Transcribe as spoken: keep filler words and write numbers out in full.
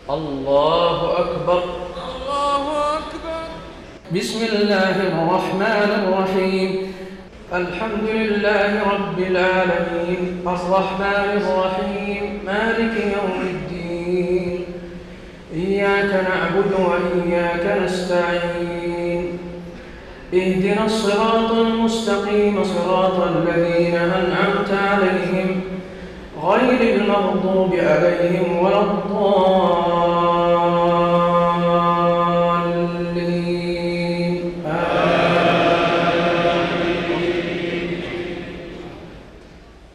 الله أكبر. الله أكبر. بسم الله الرحمن الرحيم. الحمد لله رب العالمين الرحمن الرحيم مالك يوم الدين. إياك نعبد وإياك نستعين. اهدنا الصراط المستقيم صراط الذين أنعمت عليهم غير المغضوب عليهم ولا الضالين.